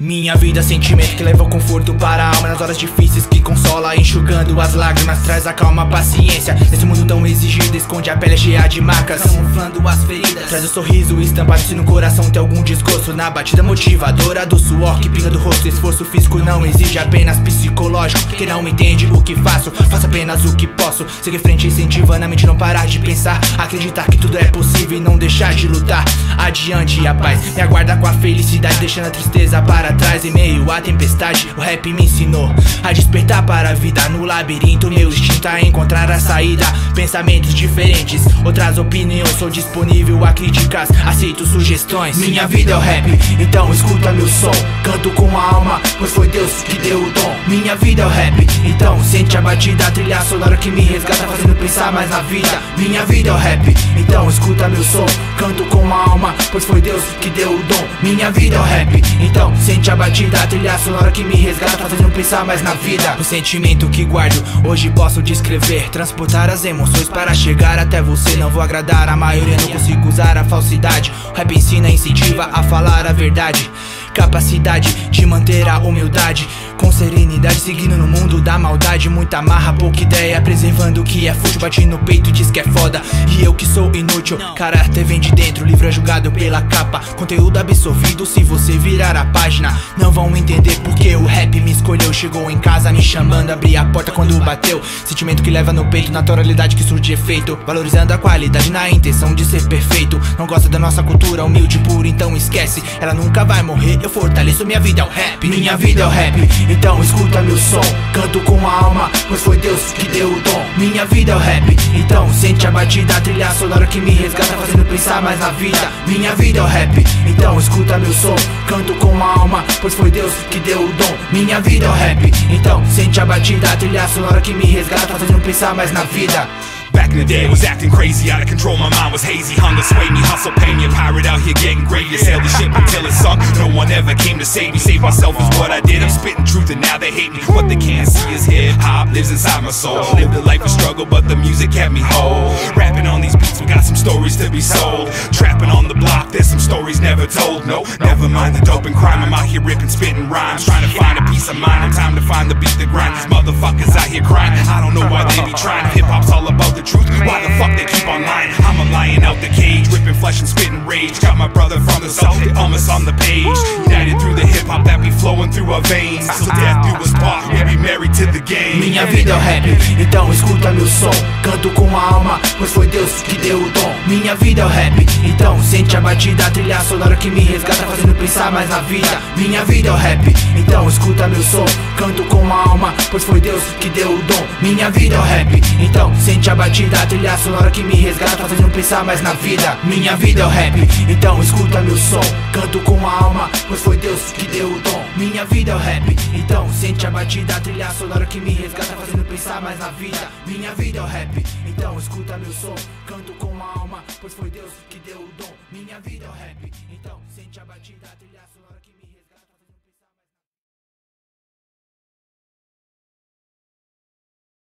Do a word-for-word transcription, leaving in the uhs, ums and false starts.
Minha vida, sentimento que leva o conforto para a alma nas horas difíceis, que consola, enxugando as lágrimas, traz a calma, a paciência. Nesse mundo tão exigido, esconde a pele cheia de marcas, camuflando as feridas, traz o sorriso estampado se no coração tem algum desgosto. Na batida motivadora do suor que pinga do rosto, esforço físico não exige, apenas psicológico. Quem não entende o que faço, faço apenas o que posso. Seguir frente incentivando a mente, não parar de pensar, acreditar que tudo é possível e não deixar de lutar. Adiante a paz me aguarda com a felicidade, deixando a tristeza para trás. Em meio à tempestade, o rap me ensinou a despertar para a vida. No labirinto, meu instinto a encontrar a saída. Pensamentos diferentes, outras opiniões, sou disponível a críticas, aceito sugestões. Minha vida é o rap, então escuta meu som. Canto com a alma, pois foi Deus que deu o dom. Minha vida é o rap, então sente a batida, a trilha sonora que me resgata, fazendo pensar mais na vida. Minha vida é o rap, então escuta meu som. Canto com a alma, pois foi Deus que deu o dom. Minha vida é o rap, então sente a batida, a trilha sonora que me resgata, fazendo pensar mais na vida. O sentimento que guardo, hoje posso descrever, transportar as emoções para chegar até você. Não vou agradar a maioria, não consigo usar a falsidade. O rap ensina, incentiva a falar a verdade, capacidade de manter a humildade, com serenidade, seguindo no mundo da maldade. Muita marra, pouca ideia, preservando o que é fútil. Bate no peito, diz que é foda, e eu que sou inútil. Caráter vem de dentro, livro é julgado pela capa, conteúdo absorvido se você virar a página. Não vão entender porque o rap me escolheu. Chegou em casa me chamando, abri a porta quando bateu. Sentimento que leva no peito, naturalidade que surge de efeito, valorizando a qualidade na intenção de ser perfeito. Não gosta da nossa cultura humilde pura, então esquece, ela nunca vai morrer. Eu fortaleço, minha vida é o rap. Minha vida é o rap, então escuta meu som. Canto com a alma, pois foi Deus que deu o dom. Minha vida é o rap, então sente a batida, a trilha sonora que me resgata, fazendo pensar mais na vida. Minha vida é o rap, então escuta meu som. Canto com a alma, pois foi Deus que deu o dom. Minha vida é o rap, então sente a batida, a trilha sonora que me resgata, fazendo pensar mais na vida. Back in the day I was acting crazy, out of control, my mind was hazy. Hunger swayed me, hustle paid me, a pirate out here getting gravy. Sail the ship until it sunk, no one ever came to save me. Save myself is what I did, I'm spitting truth and now they hate me. What they can't see is hip-hop lives inside my soul. Lived a life of struggle but the music kept me whole. Rapping on these beats, we got some stories to be sold. Trapping on the block, there's some stories never told. No, never mind the dope and crime, I'm out here ripping, spitting rhymes, trying to find a peace of mind, no time to find the beat, the grind. These motherfuckers out here crying, I don't know why they be trying. Hip-hop's all about the truth, why the fuck they keep on lying? I'm a lion out the cage, ripping flesh and spitting rage. Got my brother from the south, they almost on the page. United through the hip-hop that be flowing through our veins. Till death do us part, we be married to the game. Minha vida é o rap, então escuta meu som. Canto com a alma, pois foi Deus que deu o dom. Minha vida é o rap, então sente a batida, a trilha sonora que me resgata, fazendo pensar mais na vida. Minha vida é o rap, então escuta meu som. Canto com a alma, pois foi Deus que deu o dom. Minha vida é o rap, então sente a batida, a trilha sonora que me resgata, fazendo pensar mais na vida. Minha vida é o rap, então escuta meu som. Canto com a alma, pois foi Deus que deu o dom. Minha vida é o rap, então sente a batida, a trilha sonora que me resgata, fazendo pensar mais na vida. Minha vida é o rap, então escuta meu som. Canto com a alma, pois foi Deus que deu o dom. Minha vida é o rap, então sente a batida, a trilha sonora.